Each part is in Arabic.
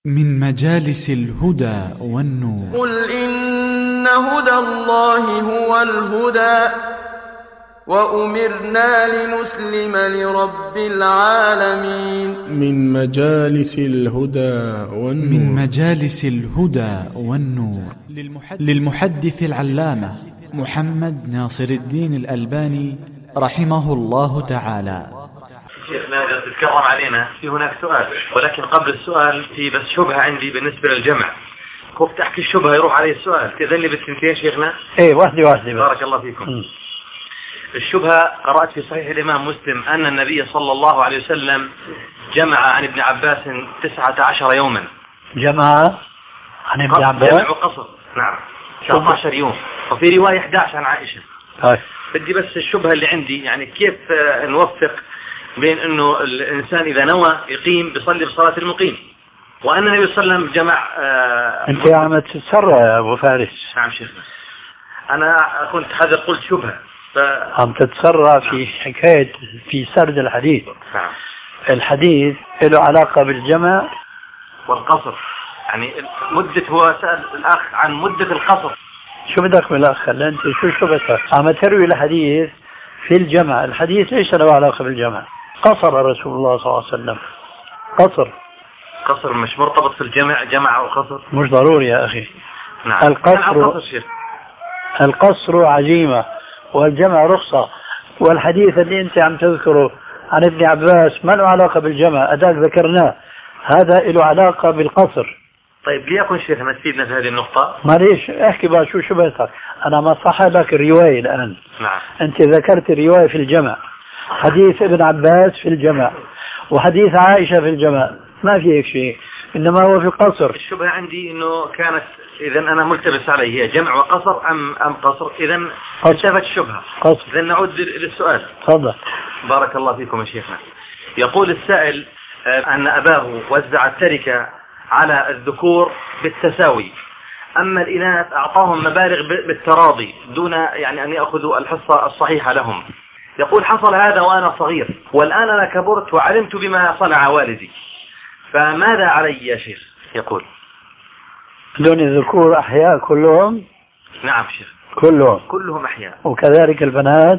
من مجالس الهدى والنور. قل إن هدى الله هو الهدى وأمرنا لنسلم لرب العالمين. من مجالس الهدى والنور. من مجالس الهدى والنور للمحدث العلامة محمد ناصر الدين الألباني رحمه الله تعالى. شيخنا تتكرم علينا في هناك سؤال، ولكن قبل السؤال في بس شبهة عندي بالنسبة للجمع. كنت أحكي الشبهة يروح عليه السؤال، تأذن لي بالسنتين شيخنا؟ إيه واحدة بارك الله فيكم. الشبهة قرأت في صحيح الإمام مسلم أن النبي صلى الله عليه وسلم جمع عن ابن عباس 19 يوما. جمع عن ابن عباس؟ جمع وقصر، نعم 19 يوم، وفي رواية 11 عن عائشة. بدي بس الشبهة اللي عندي، يعني كيف نوفق بين أنه الإنسان إذا نوى يقيم بيصلي بصلاة المقيم، وأن النبي صلى الله عليه وسلم جمع. أنت عم تتسرع يا أبو فارس. نعم شيخنا، أنا كنت هذا قلت شبهة. عم تتسرع في حكاية في سرد الحديث. نعم. الحديث له علاقة بالجمع والقصر، يعني مدة، هو سأل الأخ عن مدة القصر. شو بدك من الأخ؟ أنت شو بدك؟ عم تروي الحديث في الجمع. الحديث ليس له علاقة بالجمع. قصر رسول الله صلى الله عليه وسلم. قصر مش مرتبط في الجمع، جمع أو قصر مش ضروري يا أخي. نعم. القصر عزيمة والجمع رخصة، والحديث اللي أنت عم تذكره عن ابن عباس ما له علاقة بالجمع، أداك ذكرناه، هذا له علاقة بالقصر. طيب ليكن شيخنا تفيدنا في هذه النقطة. معليش احكي بقى شو بدك. أنا ما صح لك الرواية الآن. نعم. أنت ذكرت الرواية في الجمع، حديث ابن عباس في الجمع، وحديث عائشة في الجمع، ما في هيك شيء، إنما هو في القصر. الشبهة عندي إنه كانت، إذا أنا ملتبس عليه، هي جمع وقصر أم قصر؟ إذا انتفت الشبهة. قصر. إذا نعود للسؤال. تفضل. بارك الله فيكم يا شيخنا. يقول السائل أن أباه وزع التركة على الذكور بالتساوي، أما الإناث أعطاهم مبالغ بالتراضي دون يعني أن يأخذوا الحصة الصحيحة لهم. يقول حصل هذا وأنا صغير، والآن أنا كبرت وعلمت بما صنع والدي، فماذا علي يا شيخ؟ يقول دون الذكور أحياء كلهم. نعم شيخ، كلهم أحياء، وكذلك البنات.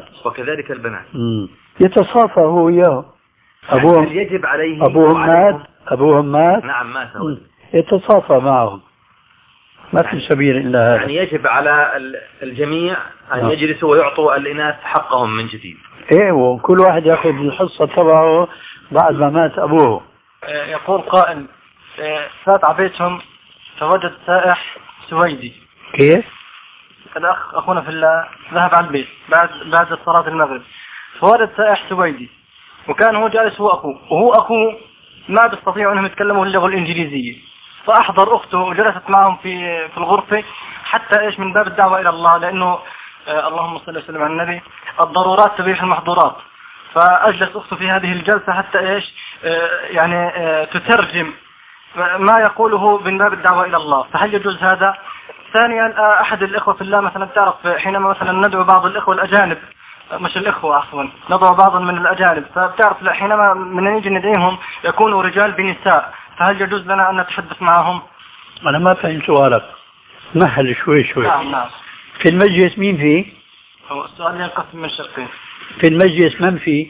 يتصافى هو وياه. أبوهم يجب عليه. أبوهم مات. نعم مات. يتصافى معهم، ما في سبيل إلا هذا. يعني يجب على الجميع أن يجلسوا ويعطوا الإناث حقهم من جديد. إيه، وكل واحد يأخذ الحصة تبعه بعد ما مات أبوه. يقول قائل فات عبيتهم فوجد سائح سويدي. كيف؟ الأخ أخونا في الله ذهب على البيت بعد صلاة المغرب، فوجد سائح سويدي، وكان هو جالس وهو أخوه ما بيستطيعوا أنهم يتكلموا اللغة الإنجليزية، فأحضر أخته وجلست معهم في الغرفة حتى من باب الدعوة إلى الله، لأنه اللهم صل وسلم على النبي، الضرورات تبيح المحظورات. فأجلس أخته في هذه الجلسة حتى يعني تترجم ما يقوله من باب الدعوة إلى الله. فهل يجوز هذا؟ ثانيا، أحد الإخوة في الله مثلا تعرف حينما مثلا ندعو بعض الإخوة الأجانب، مش الإخوة عفوا، ندعو بعضا من الأجانب، فبتعرف حينما من نيجي ندعيهم يكونوا رجال بنساء، فهل يجوز لنا أن نتحدث معهم؟ أنا ما فهمت سؤالك، مهل شوي. نعم. في المجلس مين فيه؟ هو السؤال ينقسم من شقين. في المجلس من فيه؟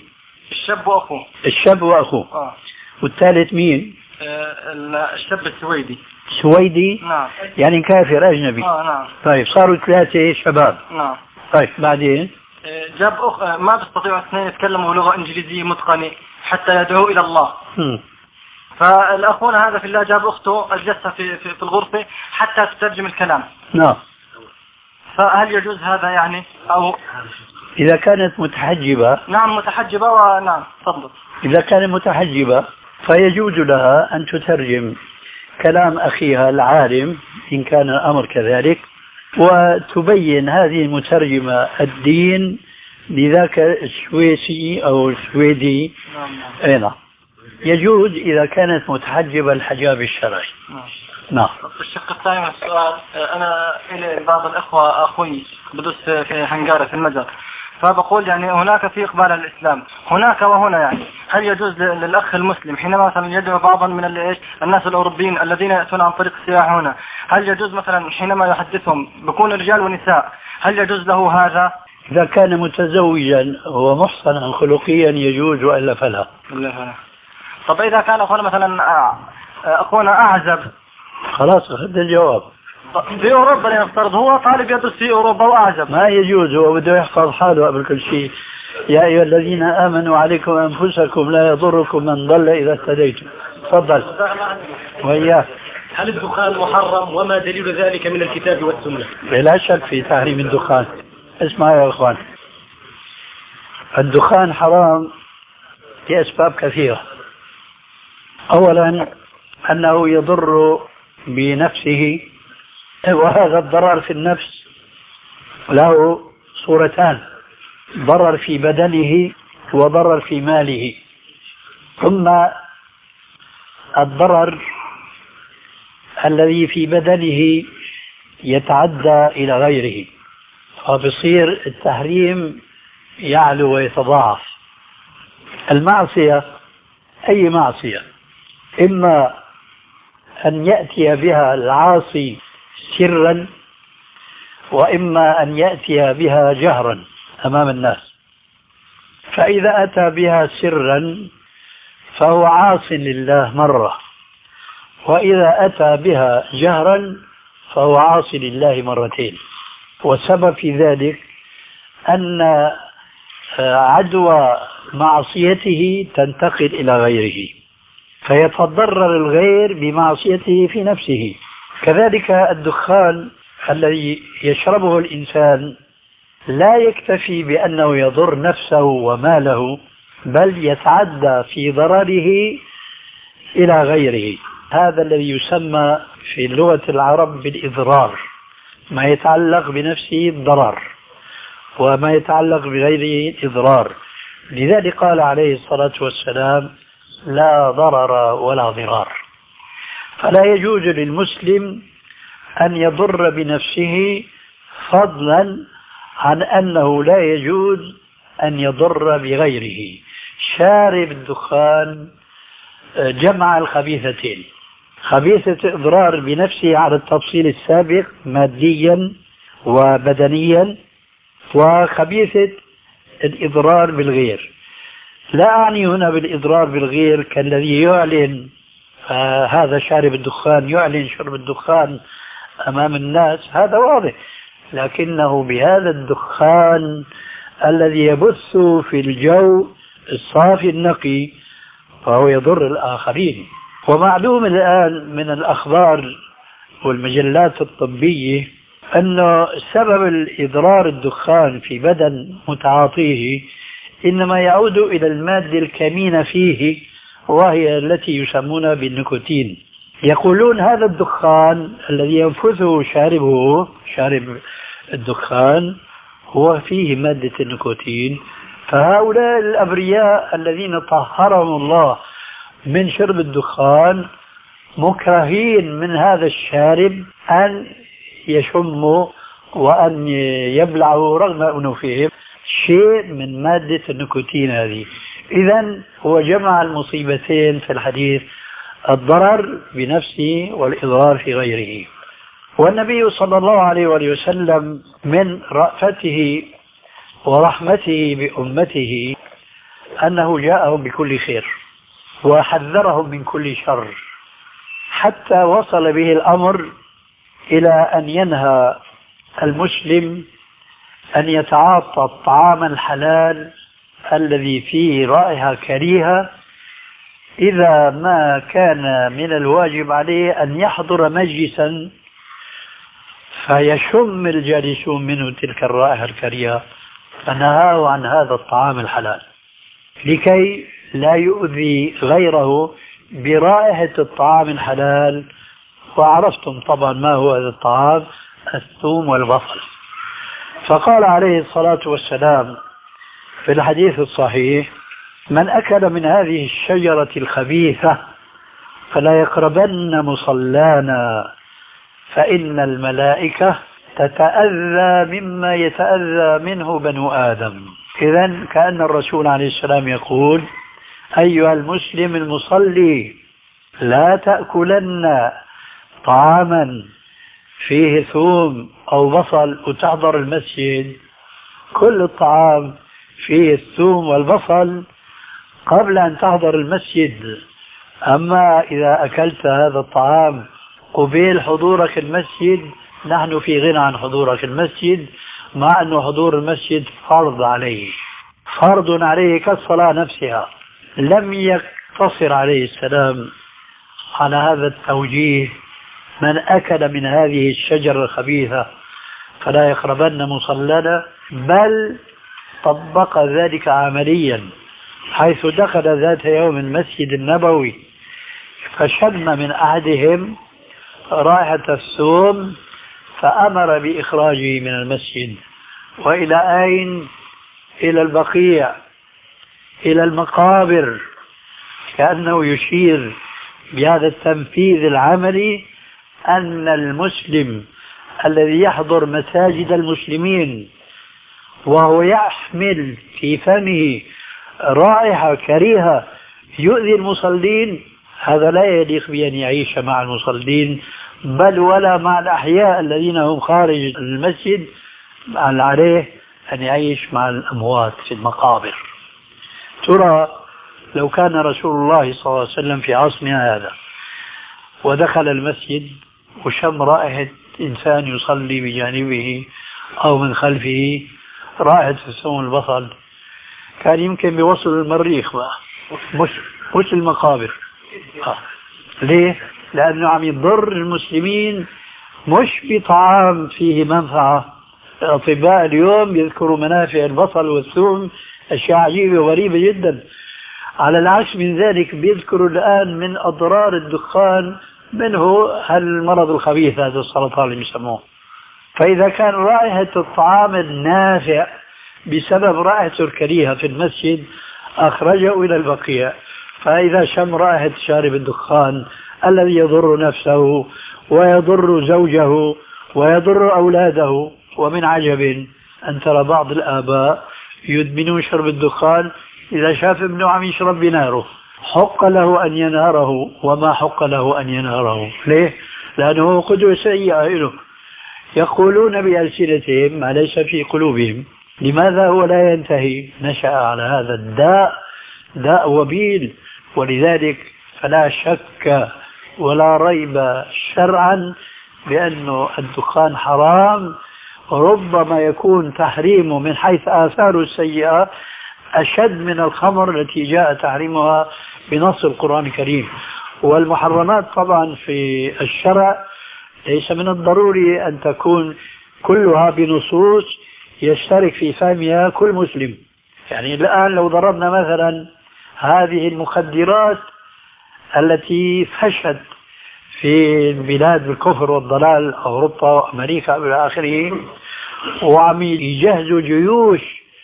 الشاب وأخوه. والثالث مين؟ الشاب السويدي. نعم. يعني كافر أجنبي. نعم. طيب صاروا 3 شباب. نعم. طيب بعدين جاب ما بيستطيعوا اثنين يتكلموا لغة إنجليزية متقنة حتى يدعوا إلى الله. فالأخونا هذا في الله جاب أخته أجلسها في الغرفة حتى تترجم الكلام. نعم. فهل يجوز هذا يعني؟ أو إذا كانت متحجبة. نعم متحجبة. ونعم تفضل. إذا كانت متحجبة فيجوز لها أن تترجم كلام أخيها العالم إن كان الأمر كذلك، وتبين هذه المترجمة الدين لذاك السويسي أو السويدي. نعم. يجوز إذا كانت متحجبة الحجاب الشرعي. نعم. الشق الثاني من السؤال، أنا إلى بعض الإخوة أخوي بدوس في هنغاريا في المجر، فبقول يعني هناك في إقبال على الإسلام هناك وهنا، يعني هل يجوز للأخ المسلم حينما مثلا يدعو بعضا من الناس الأوروبيين الذين يأتون عن طريق السياحة هنا، هل يجوز مثلا حينما يحدثهم بكون رجال ونساء، هل يجوز له هذا؟ إذا كان متزوجا ومحصنا خلقيا يجوز وإلا فلا. طب إذا كان أخونا مثلا أخونا أعزب، خلاص أخذ الجواب. في أوروبا لنفترض هو طالب يدرس في أوروبا وأعزب، ما يجوز، هو بده يحفظ حاله قبل كل شيء. يا أيها الذين آمنوا عليكم أنفسكم لا يضركم من ضل إذا اهتديتم. تفضل. وإياك. هل الدخان محرم وما دليل ذلك من الكتاب والسنة؟ بلا شك في تحريم الدخان. اسمع يا أخوان، الدخان حرام لأسباب كثيرة. أولا أنه يضر بنفسه، وهذا الضرر في النفس له صورتان: ضرر في بدنه وضرر في ماله. ثم الضرر الذي في بدنه يتعدى إلى غيره، فبصير التحريم يعلو ويتضاعف. المعصية، أي معصية، إما أن يأتي بها العاصي سرا، وإما أن يأتي بها جهرا أمام الناس. فإذا أتى بها سرا فهو عاص لله مرة، وإذا أتى بها جهرا فهو عاص لله مرتين. والسبب في ذلك أن عدوى معصيته تنتقل إلى غيره، فيتضرر الغير بمعصيته في نفسه. كذلك الدخان الذي يشربه الإنسان لا يكتفي بأنه يضر نفسه وماله، بل يتعدى في ضرره إلى غيره. هذا الذي يسمى في لغة العرب بالإضرار، ما يتعلق بنفسه الضرر وما يتعلق بغيره إضرار. لذلك قال عليه الصلاة والسلام: لا ضرر ولا ضرار. فلا يجوز للمسلم أن يضر بنفسه، فضلا عن أنه لا يجوز أن يضر بغيره. شارب الدخان جمع الخبيثتين: خبيثة إضرار بنفسه على التفصيل السابق ماديا وبدنيا، وخبيثة الإضرار بالغير. لا أعني هنا بالإضرار بالغير كالذي يعلن، هذا شارب الدخان يعلن شرب الدخان أمام الناس، هذا واضح، لكنه بهذا الدخان الذي يبث في الجو الصافي النقي فهو يضر الآخرين. ومعلوم الآن من الأخبار والمجلات الطبية أن سبب الإضرار الدخان في بدن متعاطيه إنما يعود إلى المادة الكمينة فيه، وهي التي يسمونها بالنيكوتين. يقولون هذا الدخان الذي ينفثه شارب الدخان هو فيه مادة النيكوتين، فهؤلاء الأبرياء الذين طهرهم الله من شرب الدخان مكرهين من هذا الشارب أن يشموا وأن يبلعوا رغم أنه فيهم شيء من مادة النيكوتين هذه. إذن هو جمع المصيبتين في الحديث: الضرر بنفسه والإضرار في غيره. والنبي صلى الله عليه وسلم من رأفته ورحمته بأمته أنه جاءهم بكل خير وحذرهم من كل شر، حتى وصل به الأمر إلى أن ينهى المسلم أن يتعاطى الطعام الحلال الذي فيه رائحة كريهة إذا ما كان من الواجب عليه أن يحضر مجلسا فيشم الجالسون منه تلك الرائحة الكريهة، فنهاه عن هذا الطعام الحلال لكي لا يؤذي غيره برائحة الطعام الحلال. وعرفتم طبعا ما هو هذا الطعام: الثوم والبصل. فقال عليه الصلاة والسلام في الحديث الصحيح: من أكل من هذه الشجرة الخبيثة فلا يقربن مصلانا فإن الملائكة تتأذى مما يتأذى منه بنو آدم. إذن كأن الرسول عليه السلام يقول: أيها المسلم المصلي، لا تأكلن طعاما فيه ثوم أو بصل وتحضر المسجد. كل الطعام فيه الثوم والبصل قبل أن تحضر المسجد. أما إذا أكلت هذا الطعام قبيل حضورك المسجد، نحن في غنى عن حضورك المسجد، مع أن حضور المسجد فرض عليه، فرض عليه كالصلاة نفسها. لم يقتصر عليه السلام على هذا التوجيه: من أكل من هذه الشجرة الخبيثة فلا يقربن مصلنا، بل طبق ذلك عمليا، حيث دخل ذات يوم المسجد النبوي فشم من أحدهم رائحة الثوم فأمر بإخراجه من المسجد. وإلى أين؟ إلى البقيع، إلى المقابر، كأنه يشير بهذا التنفيذ العملي أن المسلم الذي يحضر مساجد المسلمين وهو يحمل في فمه رائحة كريهة يؤذي المصلين، هذا لا يليق بأن يعيش مع المصلين، بل ولا مع الأحياء الذين هم خارج المسجد، بل عليه أن يعيش مع الأموات في المقابر. ترى لو كان رسول الله صلى الله عليه وسلم في عصرنا هذا ودخل المسجد وشم رائحة إنسان يصلي بجانبه أو من خلفه رائحة الثوم البصل، كان يمكن بيوصل المريخ بقى، مش المقابر. ليه؟ لأنه عم يضر المسلمين مش بطعام فيه منفعة. الأطباء اليوم يذكروا منافع البصل والثوم، أشياء عجيبة وغريبة جدا. على العكس من ذلك بيذكروا الآن من أضرار الدخان، منه المرض الخبيث هذا السرطان اللي يسموه. فإذا كان رائحة الطعام النافع بسبب رائحته الكريهة في المسجد أخرجه إلى البقيع، فإذا شم رائحة شارب الدخان الذي يضر نفسه ويضر زوجه ويضر أولاده. ومن عجب أن ترى بعض الآباء يدمنون شرب الدخان، إذا شاف ابنه عم يشرب بناره حق له أن ينهره، وما حق له أن ينهره. ليه؟ لأنه قدوة سيئة له، يقولون بألسنتهم ما ليس في قلوبهم. لماذا هو لا ينتهي؟ نشأ على هذا الداء، داء وبيل. ولذلك فلا شك ولا ريب شرعا بأن الدخان حرام، ربما يكون تحريمه من حيث آثاره السيئة أشد من الخمر التي جاء تحريمها بنص القرآن الكريم. والمحرمات طبعا في الشرع ليس من الضروري أن تكون كلها بنصوص يشترك في فهمها كل مسلم. يعني الآن لو ضربنا مثلا هذه المخدرات التي فشت في بلاد الكفر والضلال، أوروبا وأمريكا إلى آخره، وعم يجهزوا جيوش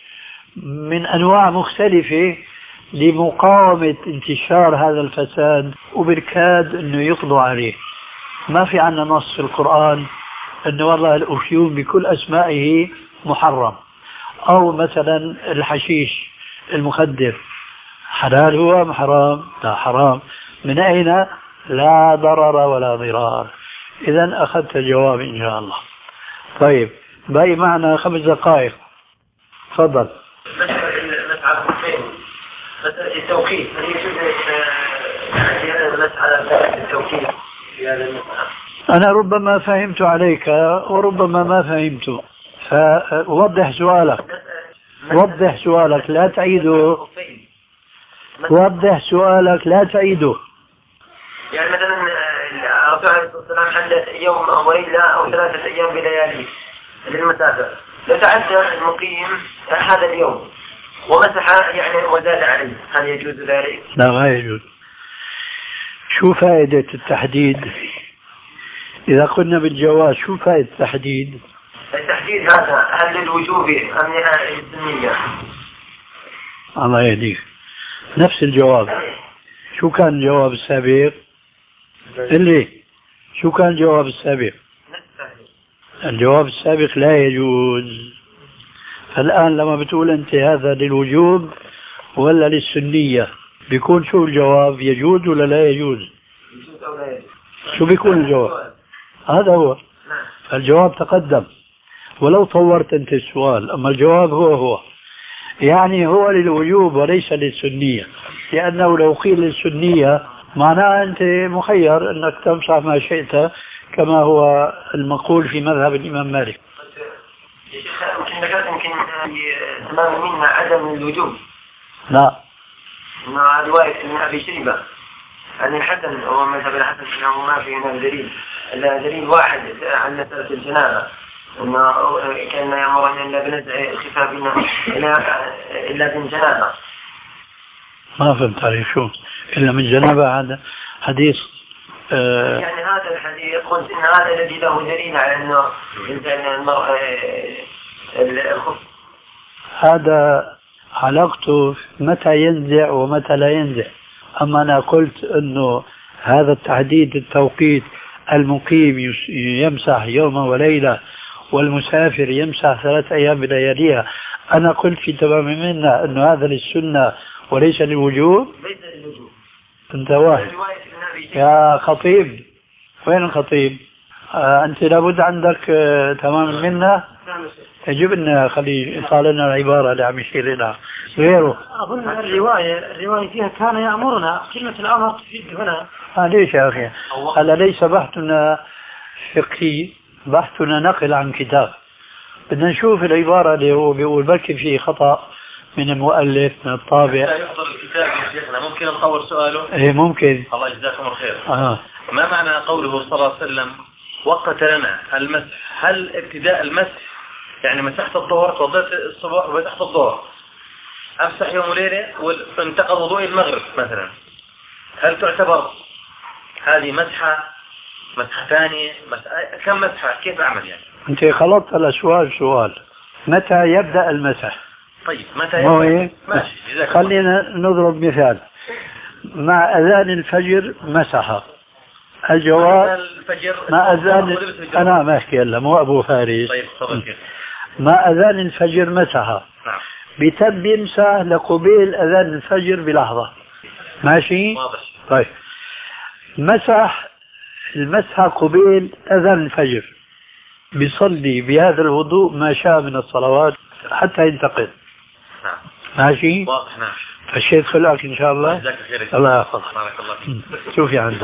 من أنواع مختلفة لمقاومة انتشار هذا الفساد، وبالكاد أنه يقضوا عليه. ما في عنا نص في القرآن أنه والله الأفيون بكل أسمائه محرم، أو مثلا الحشيش المخدر حلال هو أم حرام؟ لا، حرام. من أين؟ لا ضرر ولا ضرار. إذن أخذت الجواب إن شاء الله. طيب، باقي معنا 5 دقائق، تفضل. مسألة التوكيد، هل يجوز مسألة التوكيد في هذا المسألة؟ أنا ربما فهمت عليك وربما ما فهمت، فوضح سؤالك. وضح سؤالك لا تعيده. وضح سؤالك لا تعيده. يعني مثلا الرسول عليه الصلاة والسلام حدث يوم أو ليلة أو 3 أيام بليالي للمسافر، لو تعدى المقيم هذا اليوم ومسح يعني وزاد عليه، هل يجوز ذلك؟ لا، ما يجوز. شو فائدة التحديد؟ إذا قلنا بالجواز شو فائدة التحديد؟ التحديد هذا هل للوجوب أم للسنية؟ الله يهديك. نفس الجواب. شو كان الجواب السابق؟ اللي شو كان الجواب السابق؟ الجواب السابق لا يجوز. فالآن لما بتقول أنت هذا للوجوب ولا للسنية، بيكون شو الجواب؟ يجوز ولا لا يجوز؟ شو بيكون الجواب؟ هذا هو. الجواب تقدم ولو طورت أنت السؤال، أما الجواب هو يعني هو للوجوب وليس للسنية، لأنه لو قيل للسنية معناه أنت مخير أنك تمسح ما شئت كما هو المقول في مذهب الإمام مالك. يمكن تمام منا عدم الوجوب. لا، مع رواية ابن أبي شيبة عن الحسن هو مذهب الحسن أنه ما في هنا دليل إلا دليل واحد عن مسألة الجنابة، أنه كان يأمرنا إلا بنزع خفافنا إلا من جنابة. ما فهمت عليه شو إلا من جنابة؟ هذا حديث يعني هذا الحديث قلت إن هذا الذي له دليل على أنه الخف. هذا علاقته متى ينزع ومتى لا ينزع. أما أنا قلت أنه هذا التحديد التوقيت، المقيم يمسح يوما وليلة والمسافر يمسح 3 أيام بلياليها، أنا قلت في تمام منا أنه هذا للسنة وليس للوجوب. ليس للوجوب. أنت واحد يا خطيب، وين الخطيب؟ أنت لابد عندك تمام منا. يجب أن خلي يطال لنا العبارة اللي عم يشير لها غيره. أظن الرواية فيها كان يأمرنا، كلمة الأمر تفيد هنا. ليش يا أخي؟ هذا ليس بحثنا فقهي، بحثنا نقل عن كتاب. بدنا نشوف العبارة اللي هو بيقول بركي فيه خطأ من المؤلف من الطابع. يحضر الكتاب يا شيخنا، ممكن نطور سؤاله؟ إيه ممكن. الله يجزاكم الخير. ما معنى قوله صلى الله عليه وسلم وقت لنا المسح؟ هل ابتداء المسح يعني مسحت الظهر، توضيت الصبح ومسحت الظهر، امسح يوم وليله وانتقض وضوء المغرب مثلا، هل تعتبر هذه مسحه ثانيه؟ كم مسحه؟ كيف اعمل يعني؟ انت خلطت الاسؤال سؤال متى يبدا المسح. طيب متى يبدا؟ ماشي، خلينا نضرب مثال. مع اذان الفجر مسح. الجواب مع اذان انا ما احكي الا مو ابو فارس. طيب تفضل. مع اذان الفجر مسح. نعم. بتم يمسح لقبيل اذان الفجر بلحظه. ماشي؟ واضح. طيب مسح المسح قبيل اذان الفجر، بيصلي بهذا الوضوء ما شاء من الصلوات حتى ينتقل. نعم. ماشي؟ واضح. نعم. فالشيء خلقك ان شاء الله. جزاك خير. الله يحفظك. بارك الله فيك. شوفي عندك.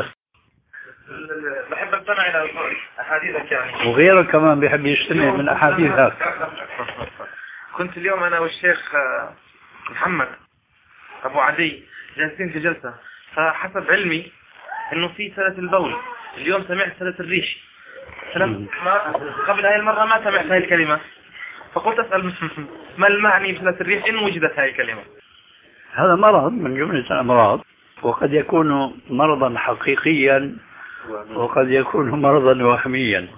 بحب استمع الى احاديثك يعني. وغيرك كمان بيحب يستمع من احاديثك. كنت اليوم انا والشيخ محمد ابو عدي جالسين في جلسة، فحسب علمي انه في سلة البول. اليوم سمعت سلة الريش. قبل هاي المرة ما سمعت هاي الكلمة، فقلت اسأل ما المعني بسلة الريش ان وجدت هاي الكلمة. هذا مرض من جملة الامراض، وقد يكون مرضا حقيقيا وقد يكون مرضا وهميا.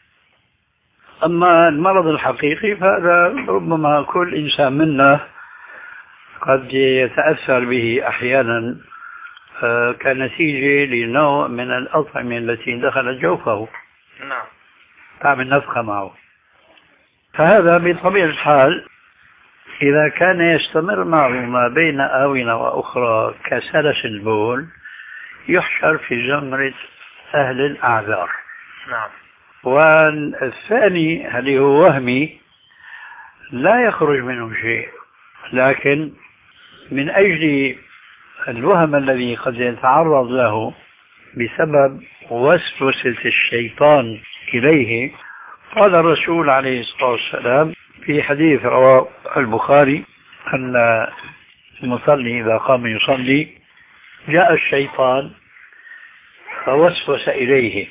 أما المرض الحقيقي فهذا ربما كل إنسان منا قد يتأثر به أحيانا كنتيجة لنوع من الأطعمة التي دخلت جوفه. نعم. تعمل نفخة معه. فهذا بطبيعة الحال إذا كان يستمر معه ما بين آونة وأخرى كسلس البول يحشر في زمرة أهل الأعذار. نعم. والثاني اللي هو وهمي لا يخرج منه شيء، لكن من أجل الوهم الذي قد يتعرض له بسبب وسوسة الشيطان إليه، قال الرسول عليه الصلاة والسلام في حديث رواه البخاري أن المصلي إذا قام يصلي جاء الشيطان فوسوس إليه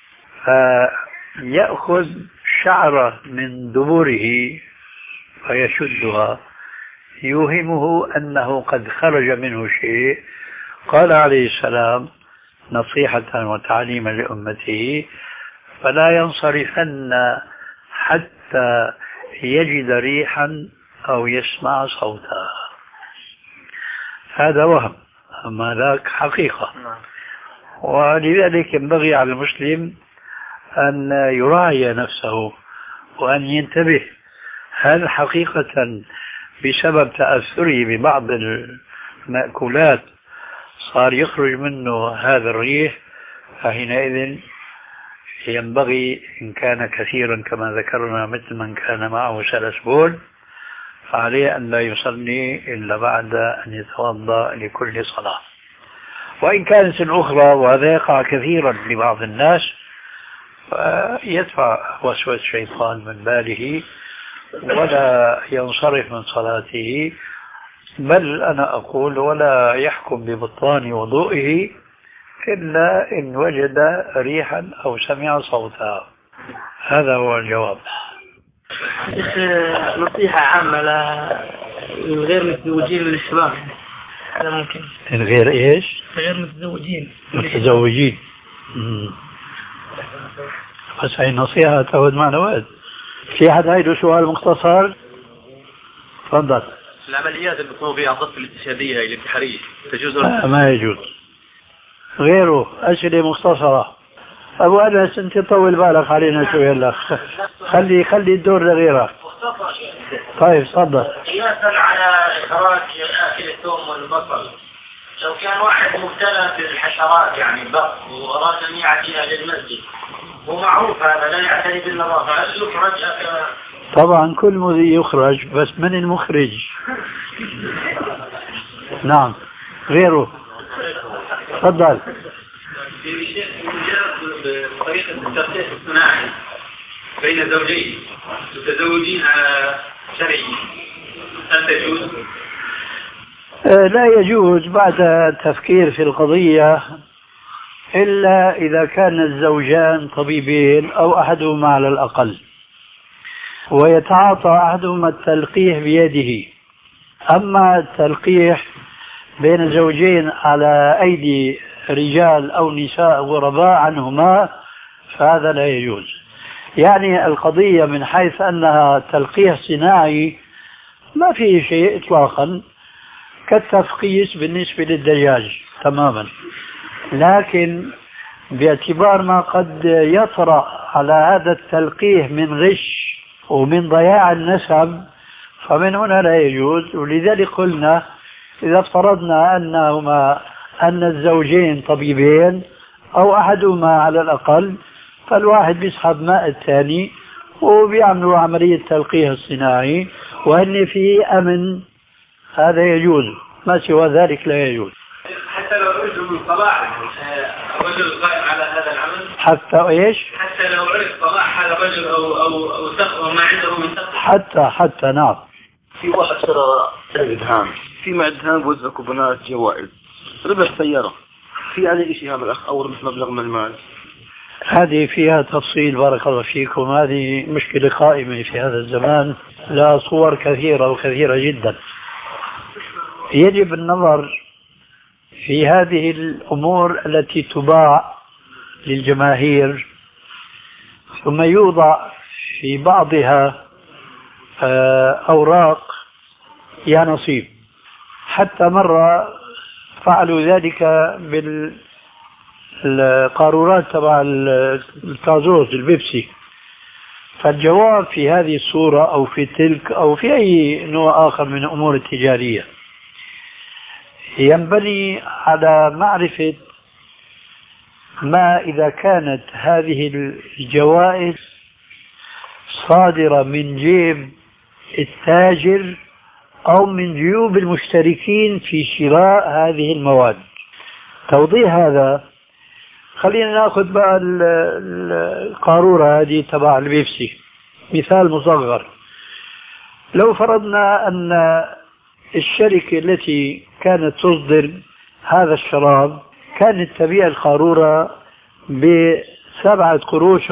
فيأخذ شعرة من دبره فيشدها يوهمه أنه قد خرج منه شيء. قال عليه السلام نصيحة وتعليما لأمته فلا ينصرفن حتى يجد ريحا أو يسمع صوتا. هذا وهم، أما ذاك حقيقة. ولذلك ينبغي على المسلم أن يراعي نفسه وأن ينتبه. هل حقيقة بسبب تأثره ببعض المأكولات صار يخرج منه هذا الريح؟ فحينئذ ينبغي إن كان كثيرا كما ذكرنا مثل من كان معه سلسبول فعليه أن لا يصلي إلا بعد أن يتوضأ لكل صلاة. وإن كانت الأخرى، وهذا يقع كثيرا لبعض الناس، يدفع وسوسة الشيطان من باله ولا ينصرف من صلاته، بل أنا أقول ولا يحكم ببطلان وضوئه إلا إن وجد ريحا أو سمع صوتا. هذا هو الجواب. نصيحة عامة للغير متزوجين من الشباب، هذا ممكن. الغير إيش؟ غير متزوجين. متزوجين. بس هاي النصيحة تأخذ معنا وقت. في أحد عنده سؤال مختصر؟ تفضل. العمليات اللي بيقوموا بها الضفة الاستشهادية هي الانتحارية تجوز؟ ما يجوز. غيره أسئلة مختصرة. أبو أنس أنت طول بالك علينا شوية هلا. خلي الدور لغيرك. طيب تفضل. يسأل على إخراج أكل الثوم والبصل. لو كان واحد مبتلى بالحشرات يعني البق وأراد أن يعطيها للمسجد ومعروف هذا لا يعتني بالنظافة، هل يخرج؟ طبعا كل مذي يخرج، بس من المخرج؟ نعم. غيره تفضل. في طريقة الترتيب الصناعي بين زوجين متزوجين على شرعي، هل تجوز؟ لا يجوز بعد التفكير في القضية إلا إذا كان الزوجان طبيبين أو أحدهما على الأقل، ويتعاطى أحدهما التلقيح بيده. أما التلقيح بين زوجين على أيدي رجال أو نساء غرباء عنهما فهذا لا يجوز. يعني القضية من حيث أنها تلقيح صناعي ما فيه شيء إطلاقا، كالتفقيس بالنسبة للدجاج تماما، لكن باعتبار ما قد يطرأ على هذا التلقيح من غش ومن ضياع النسب فمن هنا لا يجوز. ولذلك قلنا إذا افترضنا أن الزوجين طبيبين أو أحدهما على الأقل، فالواحد بيسحب ماء الثاني وبيعملوا عملية تلقيح الصناعي وأن فيه أمن، هذا يجوز. ما سوى ذلك لا يجوز. حتى لو عرف من صلاح الرجل القائم على هذا العمل، حتى ايش؟ حتى لو عرف صلاح هذا الرجل او سقف ما عنده من سقف، حتى نعم. في واحد شرى دهان، في مع الدهان بوزع كوبونات جوائز، ربح السيارة، في عليه شيء هذا الأخ أو ربح مبلغ من المال؟ هذه فيها تفصيل بارك الله فيكم، هذه مشكلة قائمة في هذا الزمان، لها صور كثيرة وكثيرة جدا. يجب النظر في هذه الأمور التي تباع للجماهير، ثم يوضع في بعضها أوراق يا نصيب. حتى مرة فعلوا ذلك بالقارورات تبع الكازوز البيبسي، فالجواب في هذه الصورة أو في تلك أو في أي نوع آخر من الأمور التجارية ينبني على معرفة ما إذا كانت هذه الجوائز صادرة من جيب التاجر أو من جيوب المشتركين في شراء هذه المواد. توضيح هذا خلينا نأخذ بقى القارورة هذه تبع البيبسي مثال مصغر. لو فرضنا أن الشركة التي كانت تصدر هذا الشراب كانت تبيع القارورة ب7.5 قروش،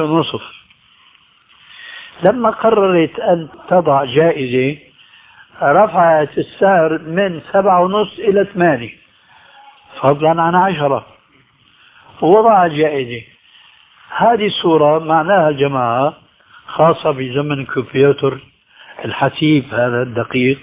لما قررت أن تضع جائزة رفعت السعر من 7.5 إلى 8 فضلا عن 10 ووضع جائزة. هذه الصورة معناها جماعة خاصة بزمن الكمبيوتر الحسيب هذا الدقيق،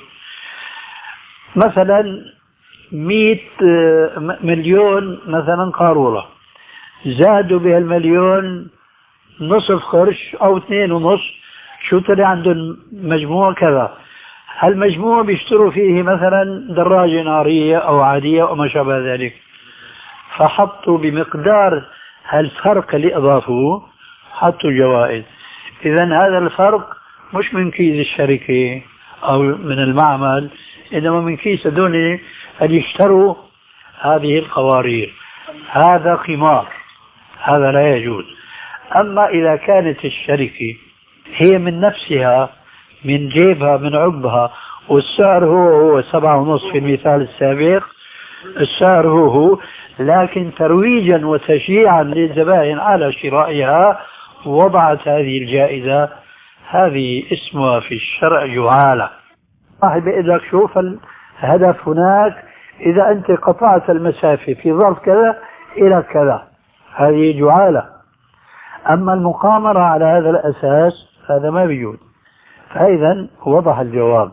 مثلا 100 مليون مثلا قارورة، زادوا بها المليون نصف قرش أو 2.5 شو طلع عندهم مجموع كذا، هالمجموع بيشتروا فيه مثلا دراجة نارية أو عادية أو ما شابه ذلك، فحطوا بمقدار هالفرق اللي أضافوه حطوا جوائز. إذا هذا الفرق مش من كيس الشركة أو من المعمل، إنما من كيس هذول اللي يشتروا هذه القوارير. هذا قمار، هذا لا يجوز. أما إذا كانت الشركة هي من نفسها من جيبها من عقبها والسعر هو 7.5 في المثال السابق، السعر هو لكن ترويجا وتشجيعا للزبائن على شرائها وضعت هذه الجائزة، هذه اسمها في الشرع جعالة. واحد بيقول لك شوف الهدف هناك، إذا أنت قطعت المسافة في ظرف كذا إلى كذا، هذه جعالة. أما المقامرة على هذا الأساس هذا ما بيجوز. فإذا وضح الجواب.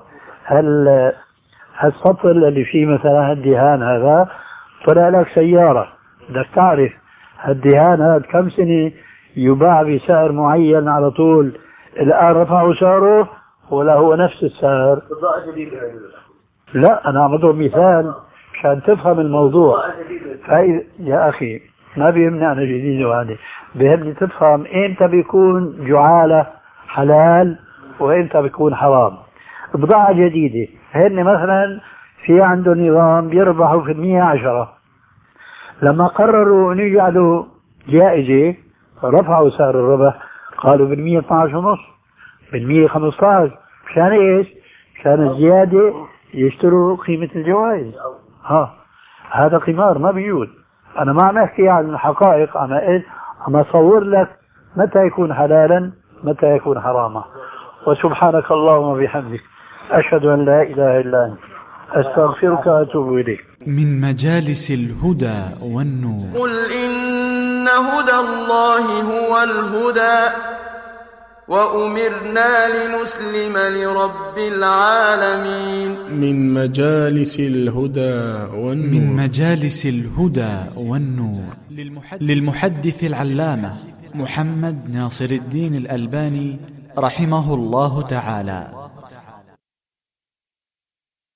هالسطر اللي فيه مثلا الدهان هذا طلع لك سيارة، بدك تعرف الدهان هذا كم سنة يباع بسعر معين على طول، الآن رفعوا سعره ولا هو نفس السعر؟ لا، أنا عم بضرب مثال عشان تفهم الموضوع. يا أخي ما بيمنعنا جديد، وهذه بيهمني تفهم إمتى بيكون جعالة حلال وإمتى بيكون حرام. بضاعة جديدة هن مثلا في عنده نظام بيربحوا في 110، لما قرروا أن يجعلوا جائزة رفعوا سعر الربح، قالوا بالمية 12.5 بالمية 15. مشان إيش؟ مشان الزيادة يشتروا قيمة الجوائز. هذا قمار ما بيجوز. أنا ما عم أحكي عن الحقائق، عم أصور لك متى يكون حلالا متى يكون حراما. وسبحانك اللهم وبحمدك أشهد أن لا إله إلا أنت أستغفرك وأتوب إليك. من مجالس الهدى والنور. قل إن هدى الله هو الهدى وأمرنا لنسلم لرب العالمين. من مجالس الهدى والنور. من مجالس الهدى والنور للمحدث العلامة محمد ناصر الدين الألباني رحمه الله تعالى.